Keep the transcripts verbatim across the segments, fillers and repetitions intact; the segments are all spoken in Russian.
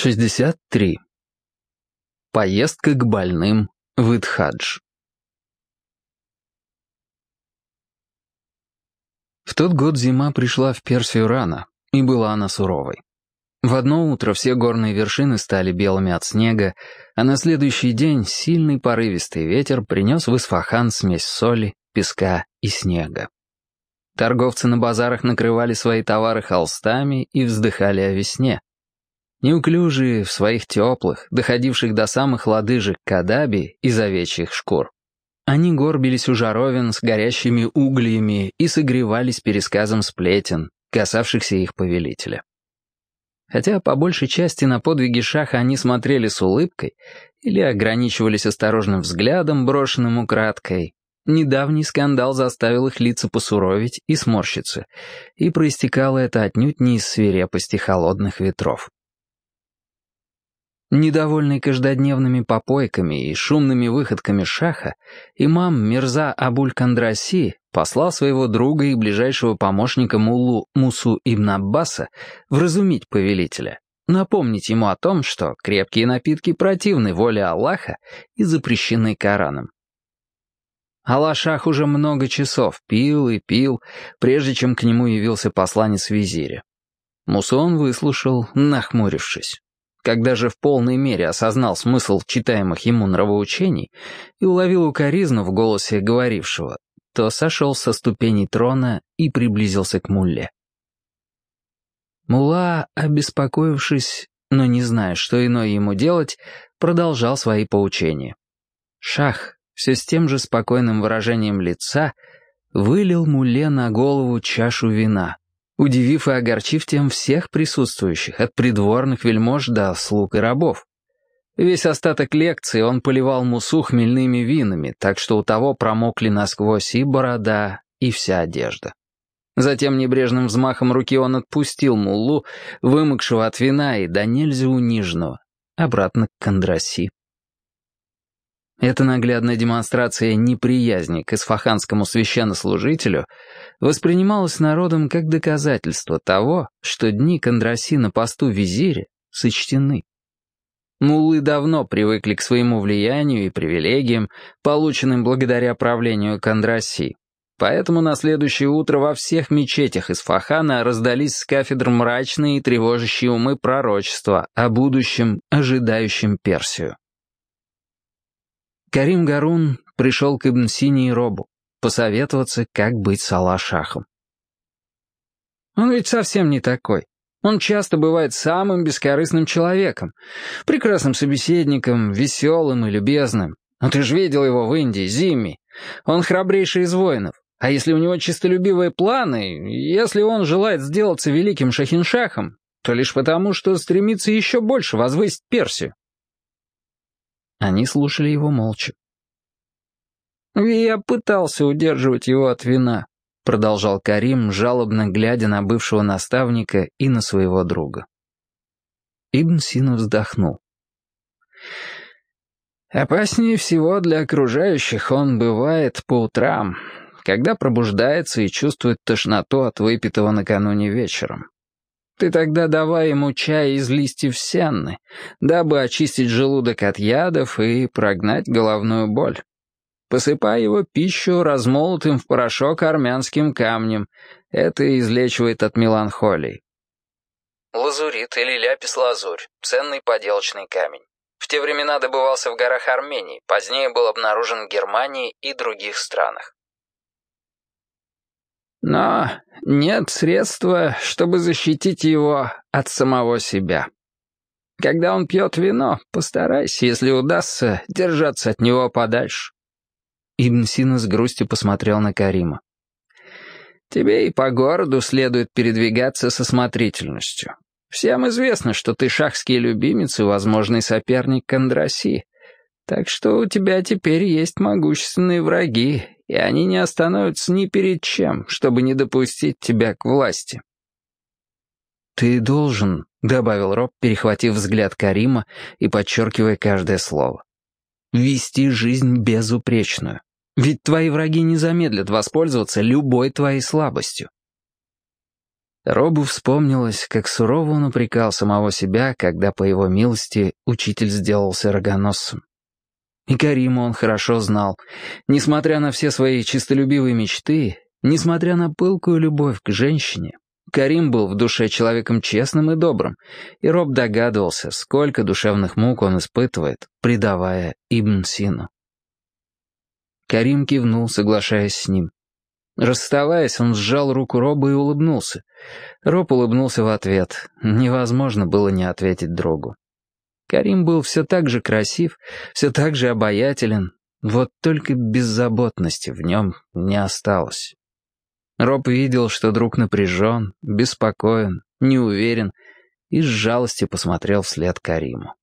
шестьдесят три. Поездка к больным в Итхадж. В тот год зима пришла в Персию рано, и была она суровой. В одно утро все горные вершины стали белыми от снега, а на следующий день сильный порывистый ветер принес в Исфахан смесь соли, песка и снега. Торговцы на базарах накрывали свои товары холстами и вздыхали о весне. Неуклюжие, в своих теплых, доходивших до самых лодыжек кадаби из овечьих шкур. Они горбились у жаровин с горящими углями и согревались пересказом сплетен, касавшихся их повелителя. Хотя по большей части на подвиги шаха они смотрели с улыбкой или ограничивались осторожным взглядом, брошенным украдкой, недавний скандал заставил их лица посуроветь и сморщиться, и проистекало это отнюдь не из свирепости холодных ветров. Недовольный каждодневными попойками и шумными выходками шаха, имам Мирза Абуль-Кандраси послал своего друга и ближайшего помощника муллу Мусу ибн Аббаса вразумить повелителя, напомнить ему о том, что крепкие напитки противны воле Аллаха и запрещены Кораном. Алла-шах уже много часов пил и пил, прежде чем к нему явился посланец визиря. Мусу он выслушал, нахмурившись. Когда же в полной мере осознал смысл читаемых ему нравоучений и уловил укоризну в голосе говорившего, то сошел со ступеней трона и приблизился к мулле. Мулла, обеспокоившись, но не зная, что иное ему делать, продолжал свои поучения. Шах, все с тем же спокойным выражением лица, вылил мулле на голову чашу вина, удивив и огорчив тем всех присутствующих, от придворных вельмож до слуг и рабов. Весь остаток лекции он поливал Мусу хмельными винами, так что у того промокли насквозь и борода, и вся одежда. Затем небрежным взмахом руки он отпустил муллу, вымокшего от вина и до нельзя униженного, обратно к Кандраси. Эта наглядная демонстрация неприязни к исфаханскому священнослужителю воспринималась народом как доказательство того, что дни Кандраси на посту визиря сочтены. Муллы давно привыкли к своему влиянию и привилегиям, полученным благодаря правлению Кандраси, поэтому на следующее утро во всех мечетях Исфахана раздались с кафедр мрачные и тревожащие умы пророчества о будущем, ожидающем Персию. Карим Гарун пришел к Ибн Сине и Робу посоветоваться, как быть с Алла-шахом. Он ведь совсем не такой. Он часто бывает самым бескорыстным человеком, прекрасным собеседником, веселым и любезным. Но ты же видел его в Индии, Зимми. Он храбрейший из воинов. А если у него честолюбивые планы, если он желает сделаться великим шахиншахом, то лишь потому, что стремится еще больше возвысить Персию. Они слушали его молча. «Я пытался удерживать его от вина», — продолжал Карим, жалобно глядя на бывшего наставника и на своего друга. Ибн Сина вздохнул. «Опаснее всего для окружающих он бывает по утрам, когда пробуждается и чувствует тошноту от выпитого накануне вечером. Ты тогда давай ему чай из листьев сенны, дабы очистить желудок от ядов и прогнать головную боль. Посыпай его пищу размолотым в порошок армянским камнем. Это излечивает от меланхолии». Лазурит или ляпис-лазурь — ценный поделочный камень. В те времена добывался в горах Армении, позднее был обнаружен в Германии и других странах. Но нет средства, чтобы защитить его от самого себя. Когда он пьет вино, постарайся, если удастся, держаться от него подальше. Ибн Сина с грустью посмотрел на Карима. Тебе и по городу следует передвигаться со осмотрительностью. Всем известно, что ты шахский любимец и возможный соперник Кандраси. Так что у тебя теперь есть могущественные враги, и они не остановятся ни перед чем, чтобы не допустить тебя к власти. «Ты должен», — добавил Роб, перехватив взгляд Карима и подчеркивая каждое слово, «вести жизнь безупречную. Ведь твои враги не замедлят воспользоваться любой твоей слабостью». Робу вспомнилось, как сурово он упрекал самого себя, когда, по его милости, учитель сделался рогоносцем. И Кариму он хорошо знал. Несмотря на все свои чистолюбивые мечты, несмотря на пылкую любовь к женщине, Карим был в душе человеком честным и добрым, и Роб догадывался, сколько душевных мук он испытывает, предавая Ибн Сину. Карим кивнул, соглашаясь с ним. Расставаясь, он сжал руку Роба и улыбнулся. Роб улыбнулся в ответ. Невозможно было не ответить другу. Карим был все так же красив, все так же обаятелен, вот только беззаботности в нем не осталось. Роб видел, что друг напряжен, беспокоен, неуверен, и с жалостью посмотрел вслед Кариму.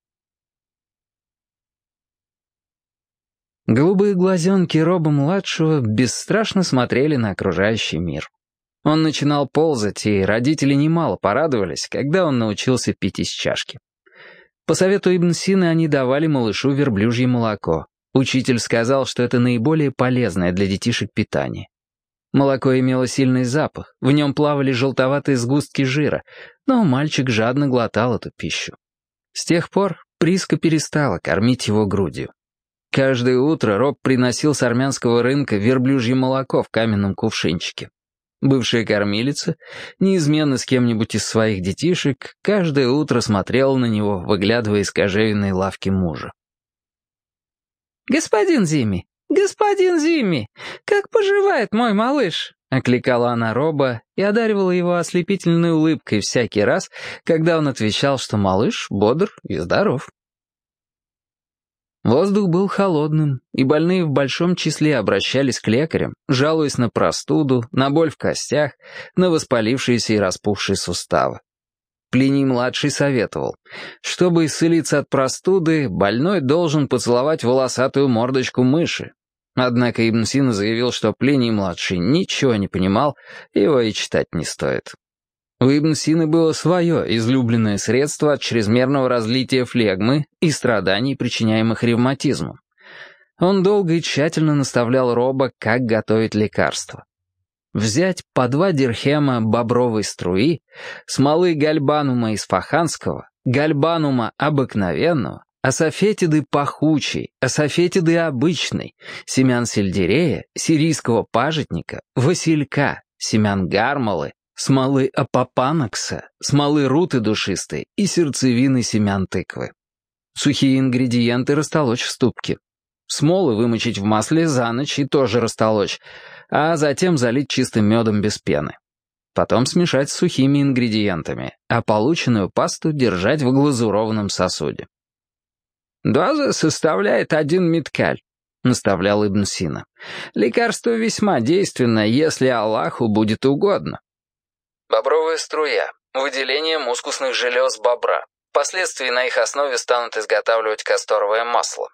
Голубые глазенки Роба-младшего бесстрашно смотрели на окружающий мир. Он начинал ползать, и родители немало порадовались, когда он научился пить из чашки. По совету Ибн Сины они давали малышу верблюжье молоко. Учитель сказал, что это наиболее полезное для детишек питание. Молоко имело сильный запах, в нем плавали желтоватые сгустки жира, но мальчик жадно глотал эту пищу. С тех пор Приска перестала кормить его грудью. Каждое утро Роб приносил с армянского рынка верблюжье молоко в каменном кувшинчике. Бывшая кормилица, неизменно с кем-нибудь из своих детишек, каждое утро смотрела на него, выглядывая из кожевенной лавки мужа. «Господин Зимми! Господин Зимми! Как поживает мой малыш?» — окликала она Роба и одаривала его ослепительной улыбкой всякий раз, когда он отвечал, что малыш бодр и здоров. Воздух был холодным, и больные в большом числе обращались к лекарям, жалуясь на простуду, на боль в костях, на воспалившиеся и распухшие суставы. Плиний-младший советовал, чтобы исцелиться от простуды, больной должен поцеловать волосатую мордочку мыши. Однако Ибн Сина заявил, что Плиний-младший ничего не понимал, его и читать не стоит. У Ибн Сины было свое излюбленное средство от чрезмерного разлития флегмы и страданий, причиняемых ревматизмом. Он долго и тщательно наставлял Роба, как готовить лекарство. Взять по два дирхема бобровой струи, смолы гальбанума исфаханского, гальбанума обыкновенного, асафетиды пахучей, асафетиды обычной, семян сельдерея, сирийского пажитника, василька, семян гармалы, смолы апопанокса, смолы руты душистой и сердцевины семян тыквы. Сухие ингредиенты растолочь в ступке. Смолы вымочить в масле за ночь и тоже растолочь, а затем залить чистым медом без пены. Потом смешать с сухими ингредиентами, а полученную пасту держать в глазурованном сосуде. «Доза составляет один миткаль», — наставлял Ибн Сина. «Лекарство весьма действенное, если Аллаху будет угодно». Бобровая струя – выделение мускусных желез бобра. Впоследствии на их основе станут изготавливать касторовое масло.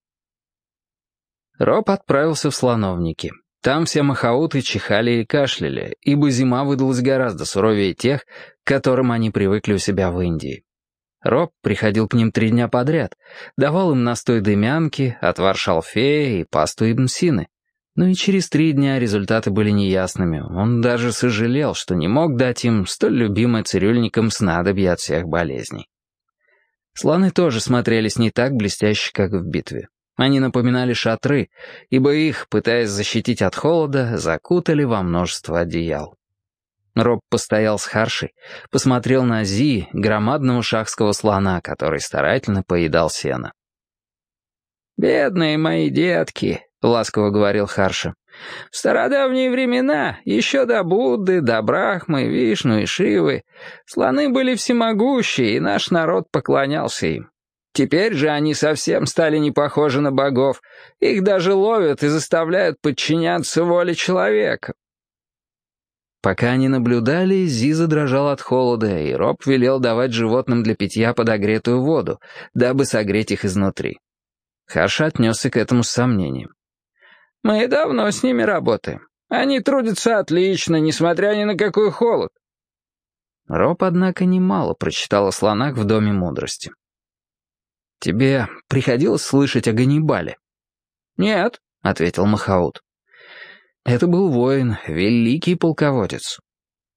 Роб отправился в Слоновники. Там все махауты чихали и кашляли, ибо зима выдалась гораздо суровее тех, к которым они привыкли у себя в Индии. Роб приходил к ним три дня подряд, давал им настой дымянки, отвар шалфея и пасту Ибн Сины. Но и через три дня результаты были неясными. Он даже сожалел, что не мог дать им столь любимое цирюльникам снадобье от всех болезней. Слоны тоже смотрелись не так блестяще, как в битве. Они напоминали шатры, ибо их, пытаясь защитить от холода, закутали во множество одеял. Роб постоял с Харшей, посмотрел на Зи, громадного шахского слона, который старательно поедал сено. «Бедные мои детки», — ласково говорил Харша. «В стародавние времена, еще до Будды, до Брахмы, Вишну и Шивы, слоны были всемогущие, и наш народ поклонялся им. Теперь же они совсем стали не похожи на богов, их даже ловят и заставляют подчиняться воле человека». Пока они наблюдали, Зи задрожал от холода, и Роб велел давать животным для питья подогретую воду, дабы согреть их изнутри. Харша отнесся к этому с сомнением. «Мы давно с ними работаем. Они трудятся отлично, несмотря ни на какой холод». Роб, однако, немало прочитал о слонах в Доме мудрости. «Тебе приходилось слышать о Ганнибале?» «Нет», — ответил Махаут. «Это был воин, великий полководец.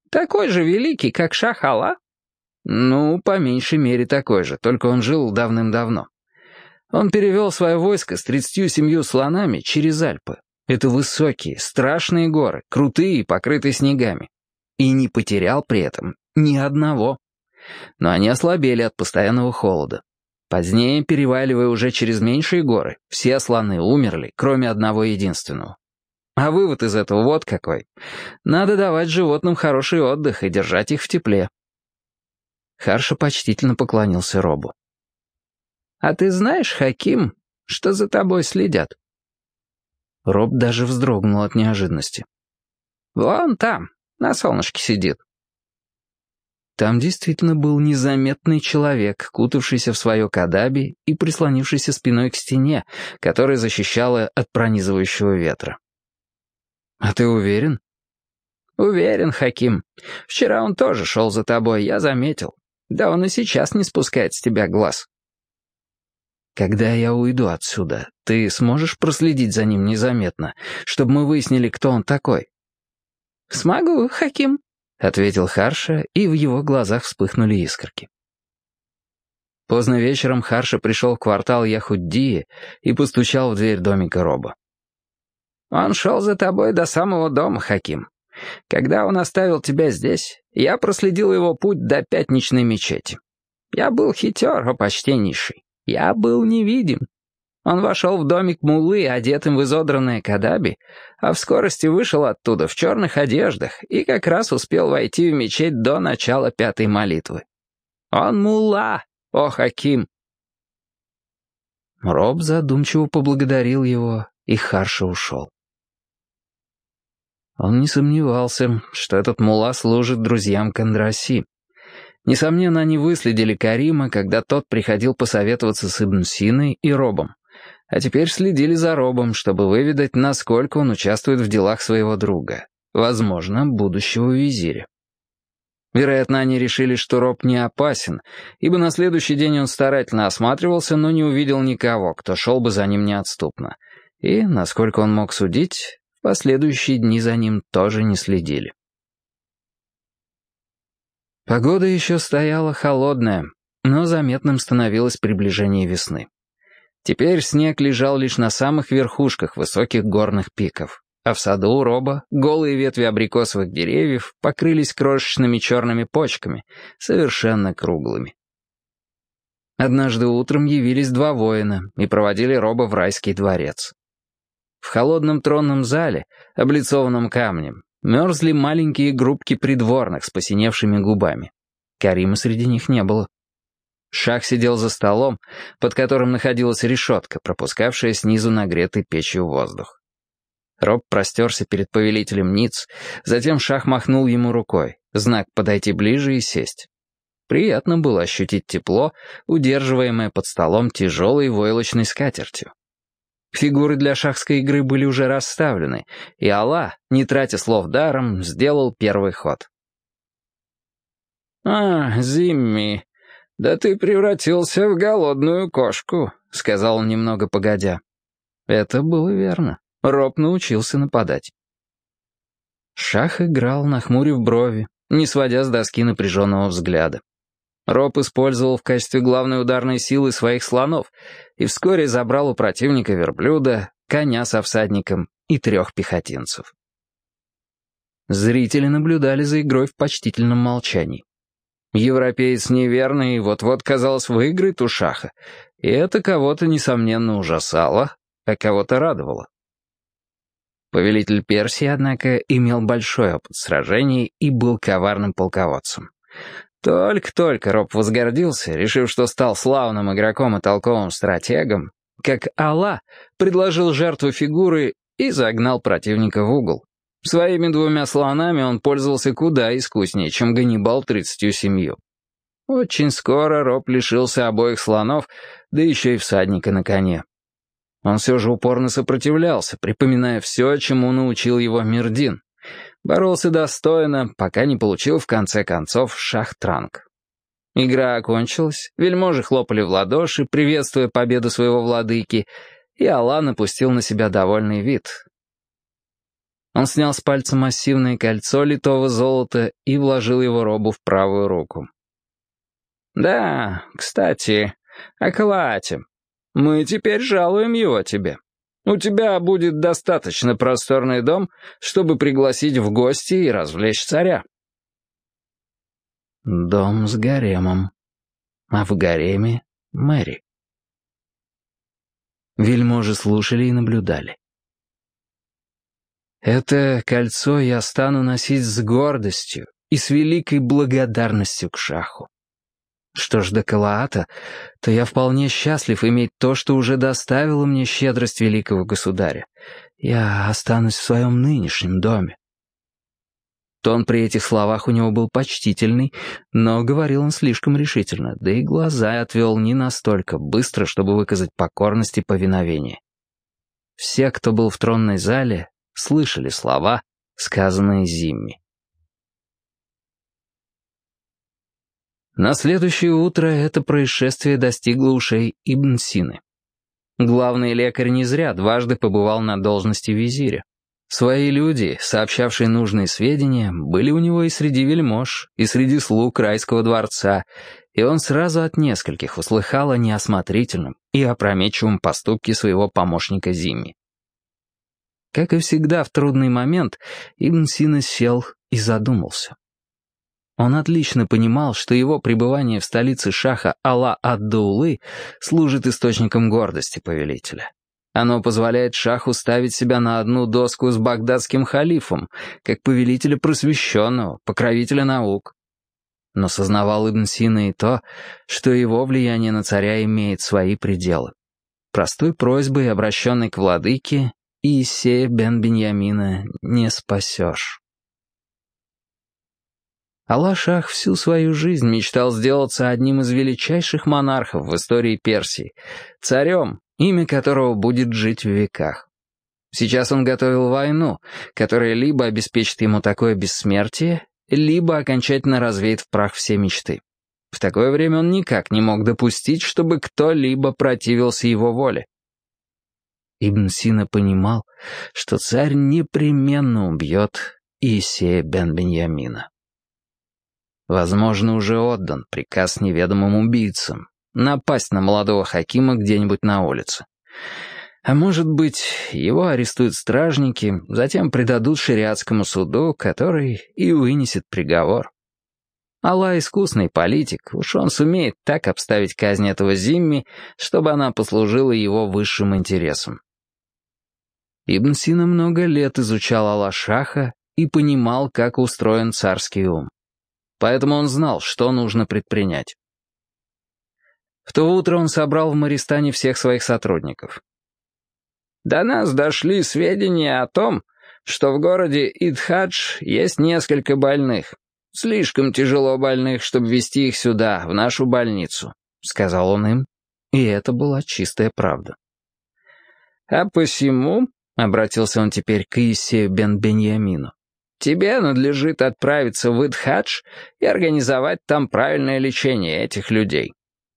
Такой же великий, как Шах-Ала?» «Ну, по меньшей мере такой же, только он жил давным-давно. Он перевел свое войско с тридцатью семью слонами через Альпы. Это высокие, страшные горы, крутые и покрытые снегами. И не потерял при этом ни одного. Но они ослабели от постоянного холода. Позднее, переваливая уже через меньшие горы, все слоны умерли, кроме одного единственного. А вывод из этого вот какой. Надо давать животным хороший отдых и держать их в тепле». Харша почтительно поклонился Робу. «А ты знаешь, Хаким, что за тобой следят?» Роб даже вздрогнул от неожиданности. «Вон там, на солнышке сидит». Там действительно был незаметный человек, кутавшийся в свое кадаби и прислонившийся спиной к стене, которая защищала от пронизывающего ветра. «А ты уверен?» «Уверен, Хаким. Вчера он тоже шел за тобой, я заметил. Да он и сейчас не спускает с тебя глаз». «Когда я уйду отсюда, ты сможешь проследить за ним незаметно, чтобы мы выяснили, кто он такой?» «Смогу, Хаким», — ответил Харша, и в его глазах вспыхнули искорки. Поздно вечером Харша пришел в квартал Яхуддии и постучал в дверь домика Роба. «Он шел за тобой до самого дома, Хаким. Когда он оставил тебя здесь, я проследил его путь до пятничной мечети. Я был хитер, о почтеннейший. Я был невидим. Он вошел в домик муллы, одетым в изодранное кадаби, а в скорости вышел оттуда в черных одеждах и как раз успел войти в мечеть до начала пятой молитвы. Он мулла, о Хаким!» Роб задумчиво поблагодарил его, и Харша ушел. Он не сомневался, что этот мулла служит друзьям Кандраси. Несомненно, они выследили Карима, когда тот приходил посоветоваться с Ибн Синой и Робом, а теперь следили за Робом, чтобы выведать, насколько он участвует в делах своего друга, возможно, будущего визиря. Вероятно, они решили, что Роб не опасен, ибо на следующий день он старательно осматривался, но не увидел никого, кто шел бы за ним неотступно, и, насколько он мог судить, в последующие дни за ним тоже не следили. Погода еще стояла холодная, но заметным становилось приближение весны. Теперь снег лежал лишь на самых верхушках высоких горных пиков, а в саду у Роба голые ветви абрикосовых деревьев покрылись крошечными черными почками, совершенно круглыми. Однажды утром явились два воина и проводили Роба в райский дворец. В холодном тронном зале, облицованном камнем, мерзли маленькие группки придворных с посиневшими губами. Карима среди них не было. Шах сидел за столом, под которым находилась решетка, пропускавшая снизу нагретый печью воздух. Роб простерся перед повелителем Ниц, затем Шах махнул ему рукой, знак подойти ближе и сесть. Приятно было ощутить тепло, удерживаемое под столом тяжелой войлочной скатертью. Фигуры для шахской игры были уже расставлены, и Алла, не тратя слов даром, сделал первый ход. «А, Зимми, да ты превратился в голодную кошку», — сказал он немного погодя. Это было верно. Роб научился нападать. Шах играл, нахмурив брови, не сводя с доски напряженного взгляда. Роб использовал в качестве главной ударной силы своих слонов и вскоре забрал у противника верблюда, коня со всадником и трех пехотинцев. Зрители наблюдали за игрой в почтительном молчании. Европеец неверный вот-вот, казалось, выиграет у Шаха, и это кого-то, несомненно, ужасало, а кого-то радовало. Повелитель Персии, однако, имел большой опыт сражений и был коварным полководцем. Только-только Роб возгордился, решив, что стал славным игроком и толковым стратегом, как Алла предложил жертву фигуры и загнал противника в угол. Своими двумя слонами он пользовался куда искуснее, чем Ганнибал тридцатью семью. Очень скоро Роб лишился обоих слонов, да еще и всадника на коне. Он все же упорно сопротивлялся, припоминая все, чему научил его Мирдин. Боролся достойно, пока не получил в конце концов шах-транг. Игра окончилась, вельможи хлопали в ладоши, приветствуя победу своего владыки, и Алла напустил на себя довольный вид. Он снял с пальца массивное кольцо литого золота и вложил его робу в правую руку. «Да, кстати, о Калаате. Мы теперь жалуем его тебе. У тебя будет достаточно просторный дом, чтобы пригласить в гости и развлечь царя». Дом с гаремом. А в гареме — Мэри. Вельможи слушали и наблюдали. «Это кольцо я стану носить с гордостью и с великой благодарностью к шаху. Что ж до Калаата, то я вполне счастлив иметь то, что уже доставило мне щедрость великого государя. Я останусь в своем нынешнем доме». Тон при этих словах у него был почтительный, но говорил он слишком решительно, да и глаза отвел не настолько быстро, чтобы выказать покорность и повиновение. Все, кто был в тронной зале, слышали слова, сказанные Зимми. На следующее утро это происшествие достигло ушей Ибн Сины. Главный лекарь не зря дважды побывал на должности визиря. Свои люди, сообщавшие нужные сведения, были у него и среди вельмож, и среди слуг райского дворца, и он сразу от нескольких услыхал о неосмотрительном и опрометчивом поступке своего помощника Зимми. Как и всегда в трудный момент, Ибн Сина сел и задумался. Он отлично понимал, что его пребывание в столице шаха Ала-ад-Даулы служит источником гордости повелителя. Оно позволяет шаху ставить себя на одну доску с багдадским халифом, как повелителя просвещенного, покровителя наук. Но сознавал Ибн Сина и то, что его влияние на царя имеет свои пределы. Простой просьбой, обращенной к владыке, Иисея бен Беньямина не спасешь. Алла-Шах всю свою жизнь мечтал сделаться одним из величайших монархов в истории Персии, царем, имя которого будет жить в веках. Сейчас он готовил войну, которая либо обеспечит ему такое бессмертие, либо окончательно развеет в прах все мечты. В такое время он никак не мог допустить, чтобы кто-либо противился его воле. Ибн Сина понимал, что царь непременно убьет Иисея бен Беньямина. Возможно, уже отдан приказ неведомым убийцам напасть на молодого хакима где-нибудь на улице. А может быть, его арестуют стражники, затем предадут шариатскому суду, который и вынесет приговор. Аллах искусный политик, уж он сумеет так обставить казнь этого Зимми, чтобы она послужила его высшим интересам. Ибн Сина много лет изучал Алла-Шаха и понимал, как устроен царский ум. Поэтому он знал, что нужно предпринять. В то утро он собрал в Мористане всех своих сотрудников. «До нас дошли сведения о том, что в городе Идхадж есть несколько больных. Слишком тяжело больных, чтобы везти их сюда, в нашу больницу», — сказал он им, и это была чистая правда. «А посему», — обратился он теперь к Иисею бен Беньямину, «тебе надлежит отправиться в Идхадж и организовать там правильное лечение этих людей».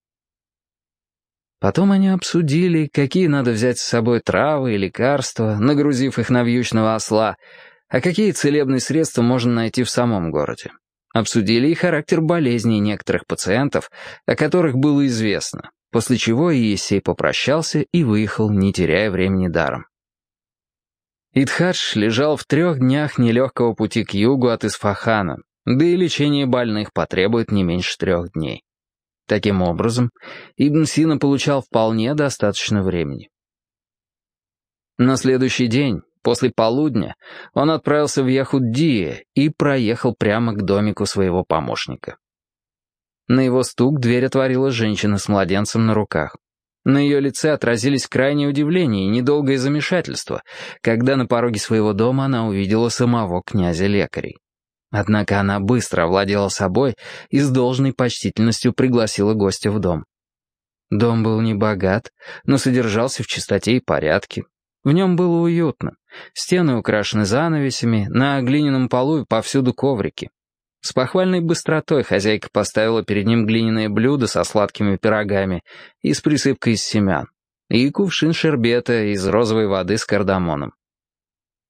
Потом они обсудили, какие надо взять с собой травы и лекарства, нагрузив их на вьючного осла, а какие целебные средства можно найти в самом городе. Обсудили и характер болезней некоторых пациентов, о которых было известно, после чего Иисей попрощался и выехал, не теряя времени даром. Идхадж лежал в трех днях нелегкого пути к югу от Исфахана, да и лечение больных потребует не меньше трех дней. Таким образом, Ибн Сина получал вполне достаточно времени. На следующий день, после полудня, он отправился в Яхуддие и проехал прямо к домику своего помощника. На его стук дверь отворила женщина с младенцем на руках. На ее лице отразились крайнее удивление и недолгое замешательство, когда на пороге своего дома она увидела самого князя-лекарей. Однако она быстро овладела собой и с должной почтительностью пригласила гостя в дом. Дом был не богат, но содержался в чистоте и порядке. В нем было уютно. Стены украшены занавесями, на глиняном полу повсюду коврики. С похвальной быстротой хозяйка поставила перед ним глиняное блюдо со сладкими пирогами и с присыпкой из семян, и кувшин шербета из розовой воды с кардамоном.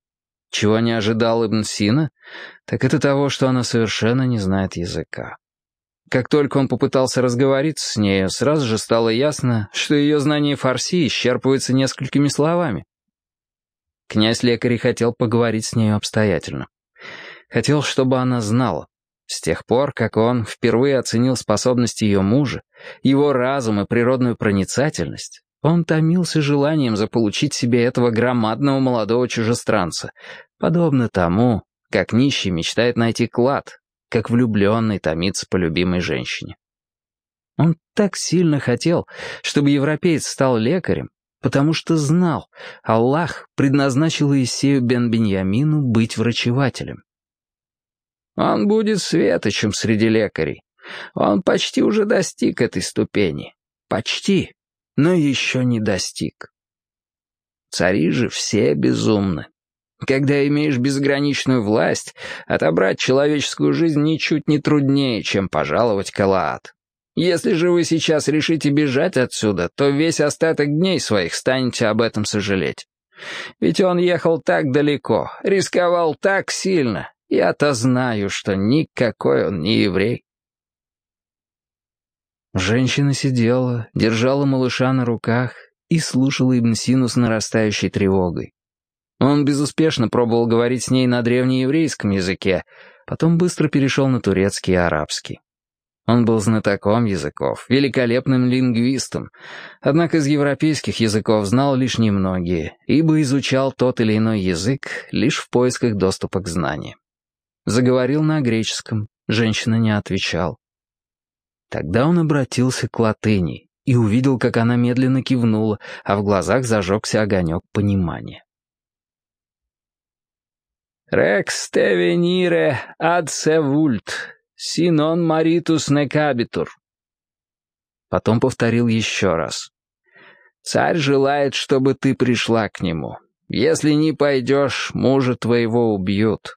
Чего не ожидал Ибн Сина, так это того, что она совершенно не знает языка. Как только он попытался разговориться с нею, сразу же стало ясно, что ее знание фарси исчерпывается несколькими словами. Князь-лекарь хотел поговорить с нею обстоятельно. Хотел, чтобы она знала. С тех пор, как он впервые оценил способности ее мужа, его разум и природную проницательность, он томился желанием заполучить себе этого громадного молодого чужестранца, подобно тому, как нищий мечтает найти клад, как влюбленный томится по любимой женщине. Он так сильно хотел, чтобы европеец стал лекарем, потому что знал, Аллах предназначил Иисею бен Беньямину быть врачевателем. Он будет светочем среди лекарей. Он почти уже достиг этой ступени. Почти, но еще не достиг. Цари же все безумны. Когда имеешь безграничную власть, отобрать человеческую жизнь ничуть не труднее, чем пожаловать Калаат. Если же вы сейчас решите бежать отсюда, то весь остаток дней своих станете об этом сожалеть. Ведь он ехал так далеко, рисковал так сильно. Я-то знаю, что никакой он не еврей. Женщина сидела, держала малыша на руках и слушала Ибн Сину с нарастающей тревогой. Он безуспешно пробовал говорить с ней на древнееврейском языке, потом быстро перешел на турецкий и арабский. Он был знатоком языков, великолепным лингвистом, однако из европейских языков знал лишь немногие, ибо изучал тот или иной язык лишь в поисках доступа к знаниям. Заговорил на греческом, женщина не отвечала. Тогда он обратился к латыни и увидел, как она медленно кивнула, а в глазах зажегся огонек понимания. «Рекс те венире ад се вульт, синон маритус некабитур». Потом повторил еще раз. «Царь желает, чтобы ты пришла к нему. Если не пойдешь, мужа твоего убьют».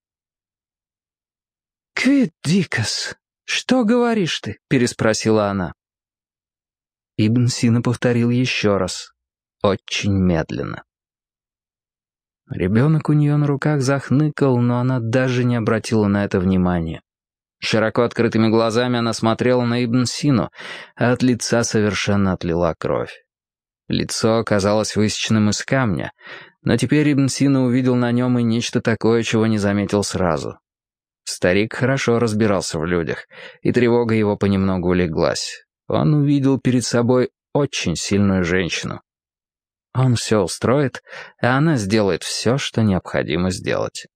«Квид дикас, что говоришь ты?» — переспросила она. Ибн Сина повторил еще раз, очень медленно. Ребенок у нее на руках захныкал, но она даже не обратила на это внимания. Широко открытыми глазами она смотрела на Ибн Сину, а от лица совершенно отлила кровь. Лицо оказалось высеченным из камня, но теперь Ибн Сина увидел на нем и нечто такое, чего не заметил сразу. Старик хорошо разбирался в людях, и тревога его понемногу улеглась. Он увидел перед собой очень сильную женщину. Он все устроит, а она сделает все, что необходимо сделать.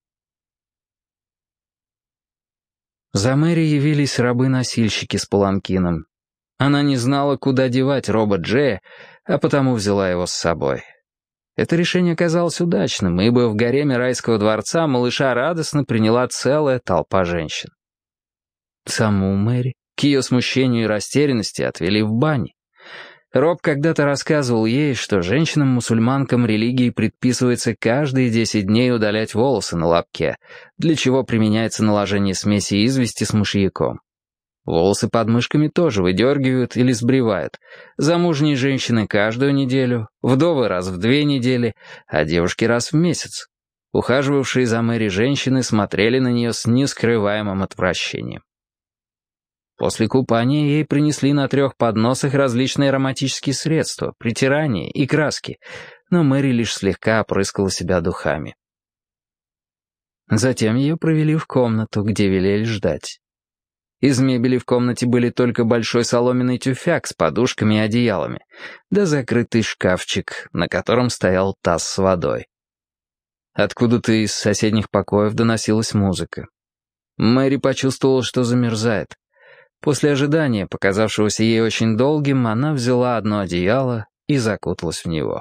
За Мэри явились рабы-носильщики с паланкином. Она не знала, куда девать Роба Джея, а потому взяла его с собой. Это решение оказалось удачным, ибо в гареме райского дворца малыша радостно приняла целая толпа женщин. Саму Мэри, к ее смущению и растерянности, отвели в бане. Роб когда-то рассказывал ей, что женщинам-мусульманкам религии предписывается каждые десять дней удалять волосы на лобке, для чего применяется наложение смеси извести с мышьяком. Волосы под мышками тоже выдергивают или сбривают. Замужние женщины каждую неделю, вдовы раз в две недели, а девушки раз в месяц. Ухаживавшие за Мэри женщины смотрели на нее с нескрываемым отвращением. После купания ей принесли на трех подносах различные ароматические средства, притирания и краски, но Мэри лишь слегка опрыскала себя духами. Затем ее провели в комнату, где велели ждать. Из мебели в комнате были только большой соломенный тюфяк с подушками и одеялами, да закрытый шкафчик, на котором стоял таз с водой. Откуда-то из соседних покоев доносилась музыка. Мэри почувствовала, что замерзает. После ожидания, показавшегося ей очень долгим, она взяла одно одеяло и закуталась в него.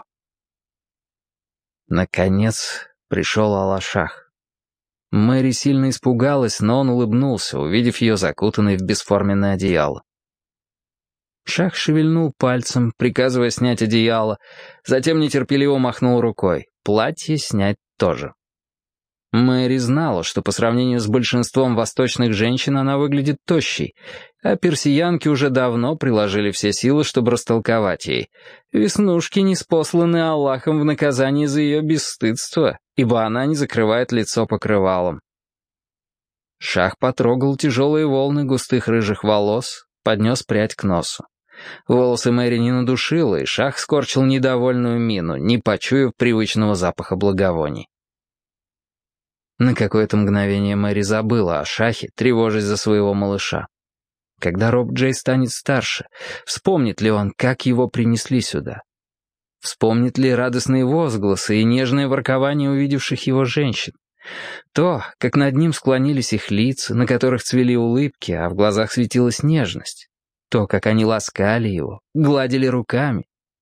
Наконец пришел Алашах. Мэри сильно испугалась, но он улыбнулся, увидев ее закутанной в бесформенное одеяло. Шах шевельнул пальцем, приказывая снять одеяло, затем нетерпеливо махнул рукой. Платье снять тоже. Мэри знала, что по сравнению с большинством восточных женщин она выглядит тощей, а персиянки уже давно приложили все силы, чтобы растолковать ей. Веснушки ниспосланы Аллахом в наказание за ее бесстыдство, ибо она не закрывает лицо покрывалом. Шах потрогал тяжелые волны густых рыжих волос, поднес прядь к носу. Волосы Мэри не надушило, и Шах скорчил недовольную мину, не почуяв привычного запаха благовоний. На какое-то мгновение Мэри забыла о Шахе, тревожась за своего малыша. Когда Роб Джей станет старше, вспомнит ли он, как его принесли сюда? Вспомнит ли радостные возгласы и нежное воркование увидевших его женщин? То, как над ним склонились их лица, на которых цвели улыбки, а в глазах светилась нежность. То, как они ласкали его, гладили руками.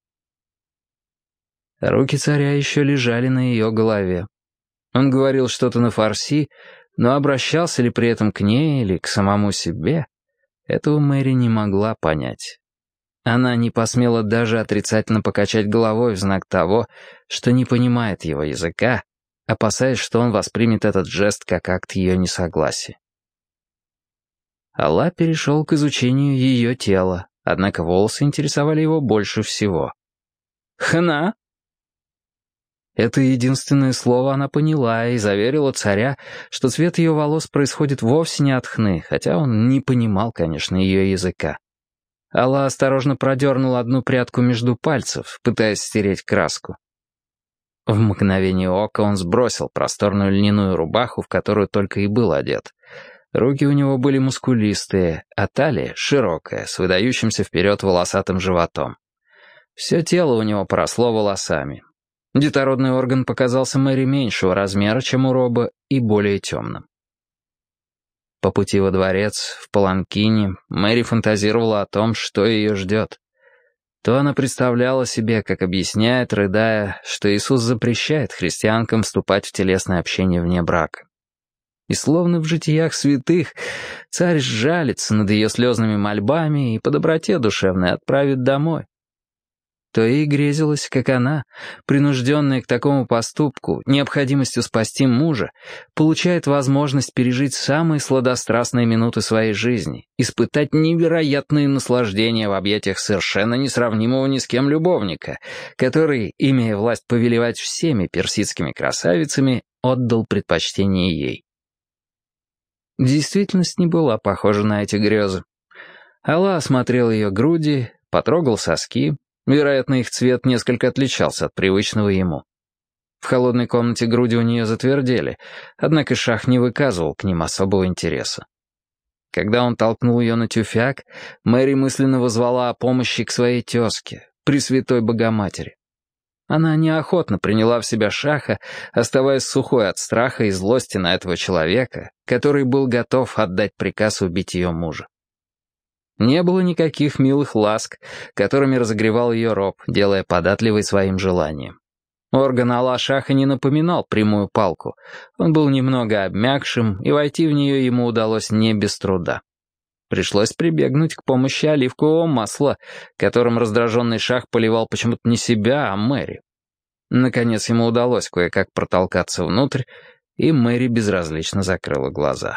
Руки царя еще лежали на ее голове. Он говорил что-то на фарси, но обращался ли при этом к ней или к самому себе, этого Мэри не могла понять. Она не посмела даже отрицательно покачать головой в знак того, что не понимает его языка, опасаясь, что он воспримет этот жест как акт ее несогласия. Аллах перешел к изучению ее тела, однако волосы интересовали его больше всего. «Хна?» Это единственное слово она поняла и заверила царя, что цвет ее волос происходит вовсе не от хны, хотя он не понимал, конечно, ее языка. Алла осторожно продернул одну прядку между пальцев, пытаясь стереть краску. В мгновение ока он сбросил просторную льняную рубаху, в которую только и был одет. Руки у него были мускулистые, а талия широкая, с выдающимся вперед волосатым животом. Все тело у него поросло волосами. Детородный орган показался Мэри меньшего размера, чем у Роба, и более темным. По пути во дворец, в паланкине, Мэри фантазировала о том, что ее ждет. То она представляла себе, как объясняет, рыдая, что Иисус запрещает христианкам вступать в телесное общение вне брака. И словно в житиях святых, царь сжалится над ее слезными мольбами и по доброте душевной отправит домой. То ей грезилось, как она, принужденная к такому поступку, необходимостью спасти мужа, получает возможность пережить самые сладострастные минуты своей жизни, испытать невероятные наслаждения в объятиях совершенно несравнимого ни с кем любовника, который, имея власть повелевать всеми персидскими красавицами, отдал предпочтение ей. Действительность не была похожа на эти грезы. Аллах осмотрел ее груди, потрогал соски. Вероятно, их цвет несколько отличался от привычного ему. В холодной комнате груди у нее затвердели, однако Шах не выказывал к ним особого интереса. Когда он толкнул ее на тюфяк, Мэри мысленно воззвала о помощи к своей тезке, Пресвятой Богоматери. Она неохотно приняла в себя Шаха, оставаясь сухой от страха и злости на этого человека, который был готов отдать приказ убить ее мужа. Не было никаких милых ласк, которыми разогревал ее Роб, делая податливой своим желанием. Орган Алла-Шаха не напоминал прямую палку. Он был немного обмякшим, и войти в нее ему удалось не без труда. Пришлось прибегнуть к помощи оливкового масла, которым раздраженный Шах поливал почему-то не себя, а Мэри. Наконец ему удалось кое-как протолкаться внутрь, и Мэри безразлично закрыла глаза.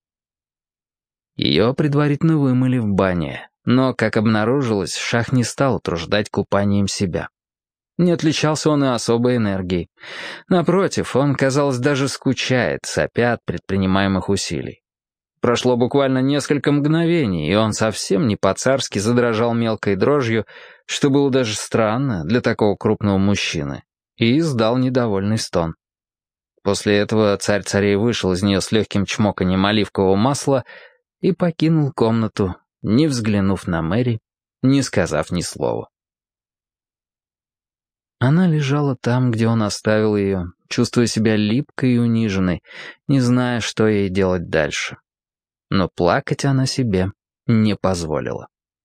Ее предварительно вымыли в бане, но, как обнаружилось, Шах не стал утруждать купанием себя. Не отличался он и особой энергией. Напротив, он, казалось, даже скучает, сопя от предпринимаемых усилий. Прошло буквально несколько мгновений, и он совсем не по-царски задрожал мелкой дрожью, что было даже странно для такого крупного мужчины, и издал недовольный стон. После этого царь царей вышел из нее с легким чмоканьем оливкового масла и покинул комнату, не взглянув на Мэри, не сказав ни слова. Она лежала там, где он оставил ее, чувствуя себя липкой и униженной, не зная, что ей делать дальше. Но плакать она себе не позволила.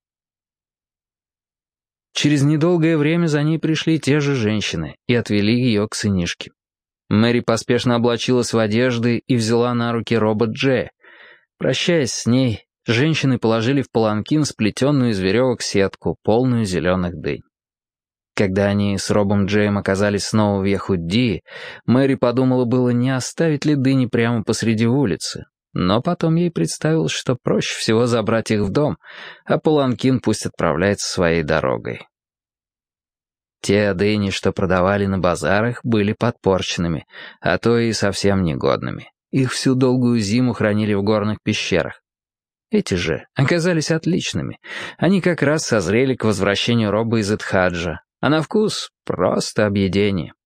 Через недолгое время за ней пришли те же женщины и отвели ее к сынишке. Мэри поспешно облачилась в одежды и взяла на руки Роба Джея. Прощаясь с ней, женщины положили в паланкин сплетенную из веревок сетку, полную зеленых дынь. Когда они с Робом Джеем оказались снова в Яхуддии, Мэри подумала было, не оставить ли дыни прямо посреди улицы, но потом ей представилось, что проще всего забрать их в дом, а паланкин пусть отправляется своей дорогой. Те дыни, что продавали на базарах, были подпорченными, а то и совсем негодными. Их всю долгую зиму хранили в горных пещерах. Эти же оказались отличными. Они как раз созрели к возвращению Роба из Эдхаджа, а на вкус просто объедение.